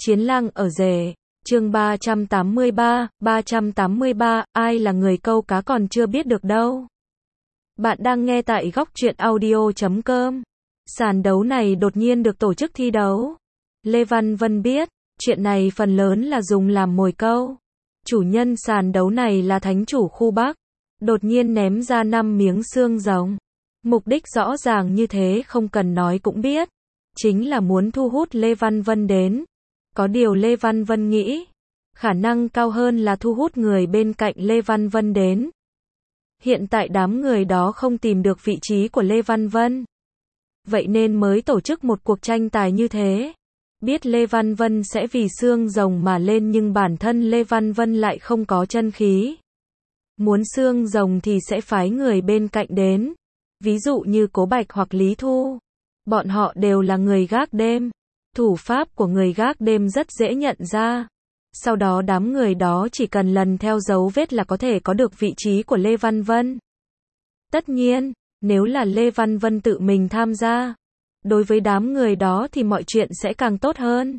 Chiến lang ở rể, chương 383, ai là người câu cá còn chưa biết được đâu. Bạn đang nghe tại góc truyện audio.com. Sàn đấu này đột nhiên được tổ chức thi đấu. Lê Văn Vân biết, chuyện này phần lớn là dùng làm mồi câu. Chủ nhân sàn đấu này là thánh chủ khu Bắc. Đột nhiên ném ra 5 miếng xương rồng. Mục đích rõ ràng như thế không cần nói cũng biết. Chính là muốn thu hút Lê Văn Vân đến. Có điều Lê Văn Vân nghĩ, khả năng cao hơn là thu hút người bên cạnh Lê Văn Vân đến. Hiện tại đám người đó không tìm được vị trí của Lê Văn Vân. Vậy nên mới tổ chức một cuộc tranh tài như thế. Biết Lê Văn Vân sẽ vì xương rồng mà lên nhưng bản thân Lê Văn Vân lại không có chân khí. Muốn xương rồng thì sẽ phái người bên cạnh đến. Ví dụ như Cố Bạch hoặc Lý Thu. Bọn họ đều là người gác đêm. Thủ pháp của người gác đêm rất dễ nhận ra. Sau đó đám người đó chỉ cần lần theo dấu vết là có thể có được vị trí của Lê Văn Vân. Tất nhiên, nếu là Lê Văn Vân tự mình tham gia, đối với đám người đó thì mọi chuyện sẽ càng tốt hơn.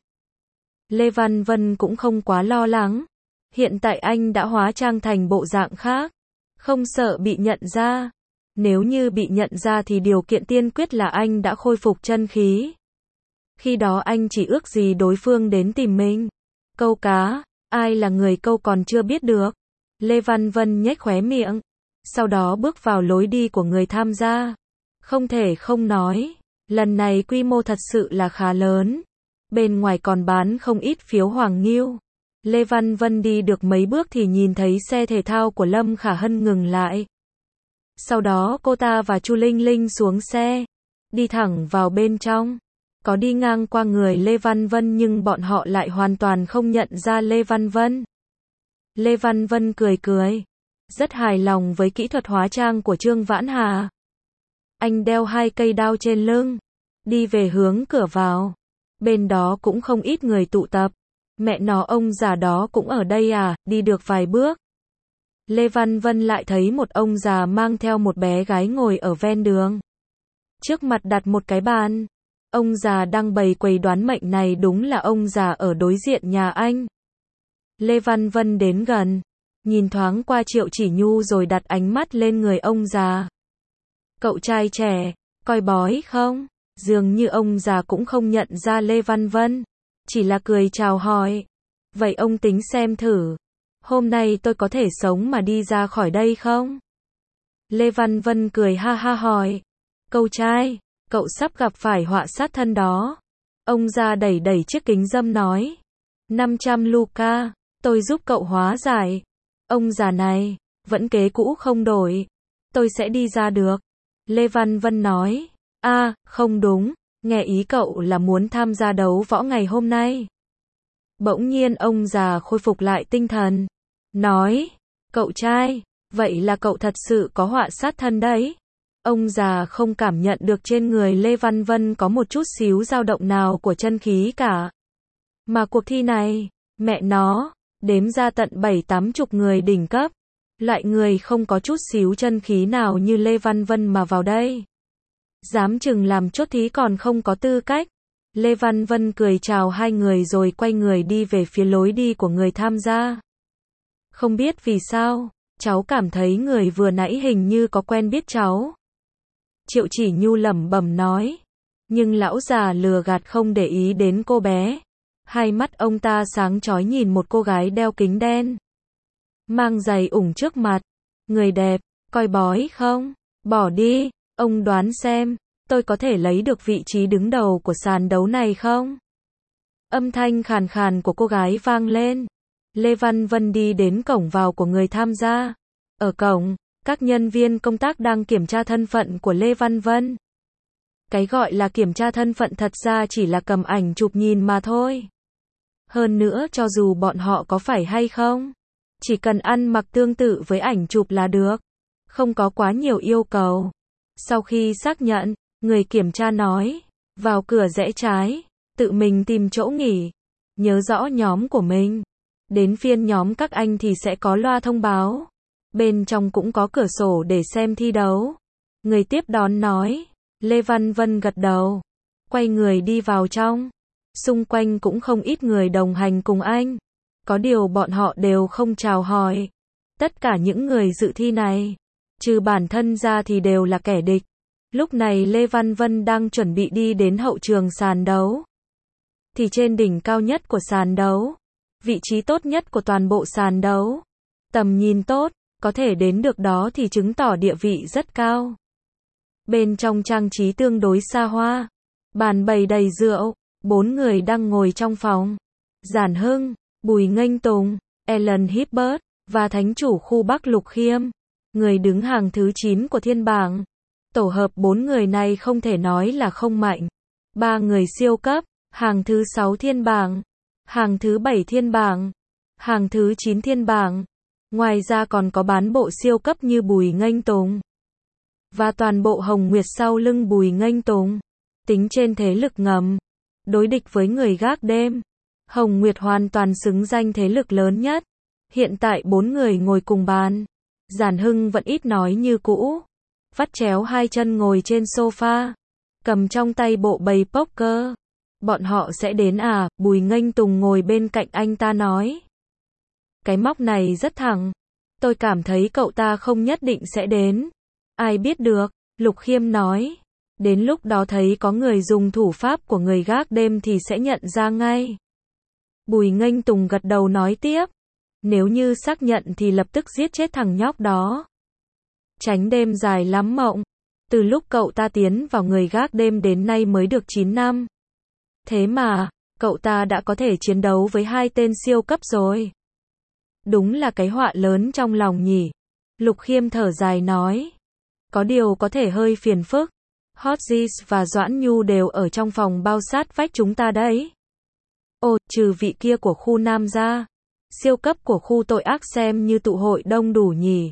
Lê Văn Vân cũng không quá lo lắng. Hiện tại anh đã hóa trang thành bộ dạng khác, không sợ bị nhận ra. Nếu như bị nhận ra thì điều kiện tiên quyết là anh đã khôi phục chân khí. Khi đó anh chỉ ước gì đối phương đến tìm mình. Câu cá, ai là người câu còn chưa biết được. Lê Văn Vân nhếch khóe miệng. Sau đó bước vào lối đi của người tham gia. Không thể không nói, lần này quy mô thật sự là khá lớn. Bên ngoài còn bán không ít phiếu Hoàng Nghiêu. Lê Văn Vân đi được mấy bước thì nhìn thấy xe thể thao của Lâm Khả Hân ngừng lại. Sau đó cô ta và Chu Linh Linh xuống xe, đi thẳng vào bên trong. Có đi ngang qua người Lê Văn Vân nhưng bọn họ lại hoàn toàn không nhận ra Lê Văn Vân. Lê Văn Vân cười cười, rất hài lòng với kỹ thuật hóa trang của Trương Vãn Hà. Anh đeo 2 cây đao trên lưng, đi về hướng cửa vào. Bên đó cũng không ít người tụ tập. Mẹ nó ông già đó cũng ở đây à, đi được vài bước. Lê Văn Vân lại thấy một ông già mang theo một bé gái ngồi ở ven đường. Trước mặt đặt một cái bàn. Ông già đang bày quầy đoán mệnh này đúng là ông già ở đối diện nhà anh. Lê Văn Vân đến gần, nhìn thoáng qua Triệu Chỉ Nhu rồi đặt ánh mắt lên người ông già. Cậu trai trẻ, coi bói không? Dường như ông già cũng không nhận ra Lê Văn Vân, chỉ là cười chào hỏi. Vậy ông tính xem thử, hôm nay tôi có thể sống mà đi ra khỏi đây không? Lê Văn Vân cười ha ha hỏi. Cậu trai, cậu sắp gặp phải họa sát thân đó. Ông già đẩy đẩy chiếc kính râm nói. 500 Luca, tôi giúp cậu hóa giải. Ông già này, vẫn kế cũ không đổi. Tôi sẽ đi ra được. Lê Văn Vân nói. Không đúng, nghe ý cậu là muốn tham gia đấu võ ngày hôm nay. Bỗng nhiên ông già khôi phục lại tinh thần. Nói, cậu trai, vậy là cậu thật sự có họa sát thân đấy. Ông già không cảm nhận được trên người Lê Văn Vân có một chút xíu dao động nào của chân khí cả. Mà cuộc thi này, mẹ nó, đếm ra tận 7-80 người đỉnh cấp. Loại người không có chút xíu chân khí nào như Lê Văn Vân mà vào đây. Dám chừng làm chốt thí còn không có tư cách. Lê Văn Vân cười chào hai người rồi quay người đi về phía lối đi của người tham gia. Không biết vì sao, cháu cảm thấy người vừa nãy hình như có quen biết cháu. Triệu Chỉ Nhu lẩm bẩm nói. Nhưng lão già lừa gạt không để ý đến cô bé. Hai mắt ông ta sáng chói nhìn một cô gái đeo kính đen, mang giày ủng trước mặt. Người đẹp, coi bói không? Bỏ đi, ông đoán xem, tôi có thể lấy được vị trí đứng đầu của sàn đấu này không? Âm thanh khàn khàn của cô gái vang lên. Lê Văn Vân đi đến cổng vào của người tham gia. Ở cổng, các nhân viên công tác đang kiểm tra thân phận của Lê Văn Vân. Cái gọi là kiểm tra thân phận thật ra chỉ là cầm ảnh chụp nhìn mà thôi. Hơn nữa cho dù bọn họ có phải hay không, chỉ cần ăn mặc tương tự với ảnh chụp là được. Không có quá nhiều yêu cầu. Sau khi xác nhận, người kiểm tra nói, vào cửa rẽ trái, tự mình tìm chỗ nghỉ. Nhớ rõ nhóm của mình. Đến phiên nhóm các anh thì sẽ có loa thông báo. Bên trong cũng có cửa sổ để xem thi đấu. Người tiếp đón nói. Lê Văn Vân gật đầu, quay người đi vào trong. Xung quanh cũng không ít người đồng hành cùng anh. Có điều bọn họ đều không chào hỏi. Tất cả những người dự thi này, trừ bản thân ra thì đều là kẻ địch. Lúc này Lê Văn Vân đang chuẩn bị đi đến hậu trường sàn đấu. Thì trên đỉnh cao nhất của sàn đấu, vị trí tốt nhất của toàn bộ sàn đấu, tầm nhìn tốt, có thể đến được đó thì chứng tỏ địa vị rất cao. Bên trong trang trí tương đối xa hoa, bàn bày đầy rượu, 4 người đang ngồi trong phòng. Giản Hưng, Bùi Nghênh Tùng, Alan Hibbert và thánh chủ khu Bắc Lục Khiêm, người đứng hàng thứ 9 của thiên bảng. Tổ hợp 4 người này không thể nói là không mạnh. 3 người siêu cấp, hàng thứ 6 thiên bảng, hàng thứ 7 thiên bảng, hàng thứ 9 thiên bảng. Ngoài ra còn có bán bộ siêu cấp như Bùi Nghênh Tùng và toàn bộ Hồng Nguyệt sau lưng Bùi Nghênh Tùng. Tính trên thế lực ngầm, đối địch với người gác đêm, Hồng Nguyệt hoàn toàn xứng danh thế lực lớn nhất. Hiện tại 4 người ngồi cùng bàn. Giản Hưng vẫn ít nói như cũ, vắt chéo hai chân ngồi trên sofa, cầm trong tay bộ bày poker. Bọn họ sẽ đến à? Bùi Nghênh Tùng ngồi bên cạnh anh ta nói. Cái móc này rất thẳng. Tôi cảm thấy cậu ta không nhất định sẽ đến. Ai biết được, Lục Khiêm nói. Đến lúc đó thấy có người dùng thủ pháp của người gác đêm thì sẽ nhận ra ngay. Bùi Nghênh Tùng gật đầu nói tiếp. Nếu như xác nhận thì lập tức giết chết thằng nhóc đó. Tránh đêm dài lắm mộng. Từ lúc cậu ta tiến vào người gác đêm đến nay mới được 9 năm. Thế mà, cậu ta đã có thể chiến đấu với 2 tên siêu cấp rồi. Đúng là cái họa lớn trong lòng nhỉ. Lục Khiêm thở dài nói. Có điều có thể hơi phiền phức. Hodges và Doãn Nhu đều ở trong phòng bao sát vách chúng ta đấy. Ồ, trừ vị kia của khu Nam ra. Siêu cấp của khu tội ác xem như tụ hội đông đủ nhỉ.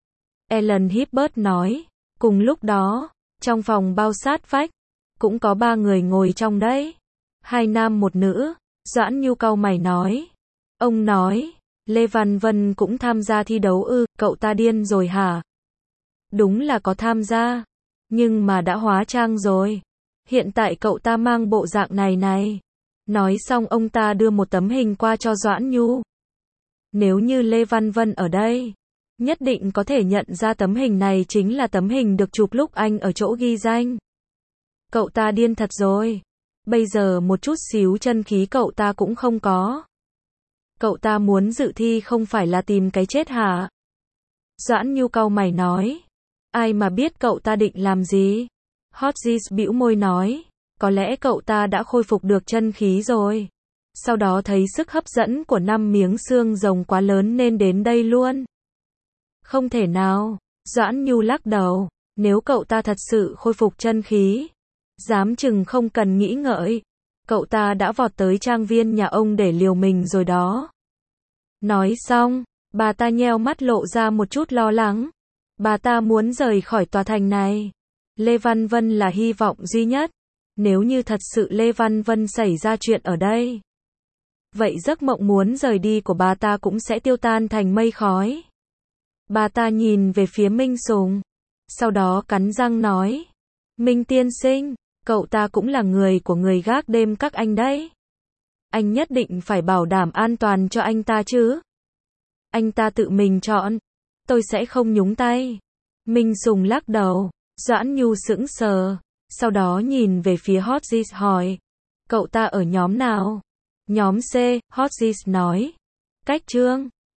Alan Hibbert nói. Cùng lúc đó, trong phòng bao sát vách, cũng có 3 người ngồi trong đấy. 2 nam 1 nữ. Doãn Nhu cau mày nói. Ông nói, Lê Văn Vân cũng tham gia thi đấu ư? Cậu ta điên rồi hả? Đúng là có tham gia, nhưng mà đã hóa trang rồi. Hiện tại cậu ta mang bộ dạng này này. Nói xong ông ta đưa một tấm hình qua cho Doãn Nhu. Nếu như Lê Văn Vân ở đây, nhất định có thể nhận ra tấm hình này chính là tấm hình được chụp lúc anh ở chỗ ghi danh. Cậu ta điên thật rồi. Bây giờ một chút xíu chân khí cậu ta cũng không có. Cậu ta muốn dự thi không phải là tìm cái chết hả? Doãn Nhu cau mày nói. Ai mà biết cậu ta định làm gì? Hodges bĩu môi nói. Có lẽ cậu ta đã khôi phục được chân khí rồi. Sau đó thấy sức hấp dẫn của 5 miếng xương rồng quá lớn nên đến đây luôn. Không thể nào. Doãn Nhu lắc đầu. Nếu cậu ta thật sự khôi phục chân khí, dám chừng không cần nghĩ ngợi, cậu ta đã vọt tới trang viên nhà ông để liều mình rồi đó. Nói xong, bà ta nheo mắt lộ ra một chút lo lắng. Bà ta muốn rời khỏi tòa thành này. Lê Văn Vân là hy vọng duy nhất. Nếu như thật sự Lê Văn Vân xảy ra chuyện ở đây, vậy giấc mộng muốn rời đi của bà ta cũng sẽ tiêu tan thành mây khói. Bà ta nhìn về phía Minh Sùng, sau đó cắn răng nói. Minh tiên sinh, cậu ta cũng là người của người gác đêm các anh đấy. Anh nhất định phải bảo đảm an toàn cho anh ta chứ. Anh ta tự mình chọn, tôi sẽ không nhúng tay. Minh Sùng lắc đầu. Doãn Nhu sững sờ, sau đó nhìn về phía Hodges hỏi. Cậu ta ở nhóm nào? Nhóm C, Hodges nói. Cách Trương.